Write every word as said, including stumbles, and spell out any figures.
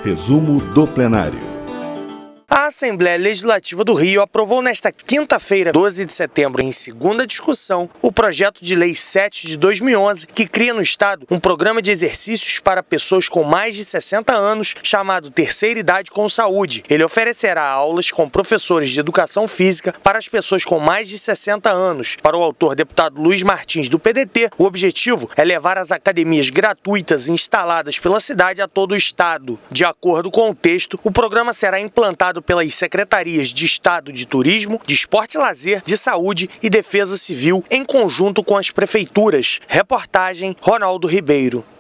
Resumo do plenário. A Assembleia Legislativa do Rio aprovou nesta quinta-feira, doze de setembro, em segunda discussão, o projeto de lei sete de dois mil e onze, que cria no Estado um programa de exercícios para pessoas com mais de sessenta anos, chamado Terceira Idade com Saúde. Ele oferecerá aulas com professores de educação física para as pessoas com mais de sessenta anos. Para o autor, deputado Luiz Martins, do P D T, o objetivo é levar as academias gratuitas instaladas pela cidade a todo o Estado. De acordo com o texto, o programa será implantado pelas secretarias de Estado de Turismo, de Esporte e Lazer, de Saúde e Defesa Civil, em conjunto com as prefeituras. Reportagem Ronaldo Ribeiro.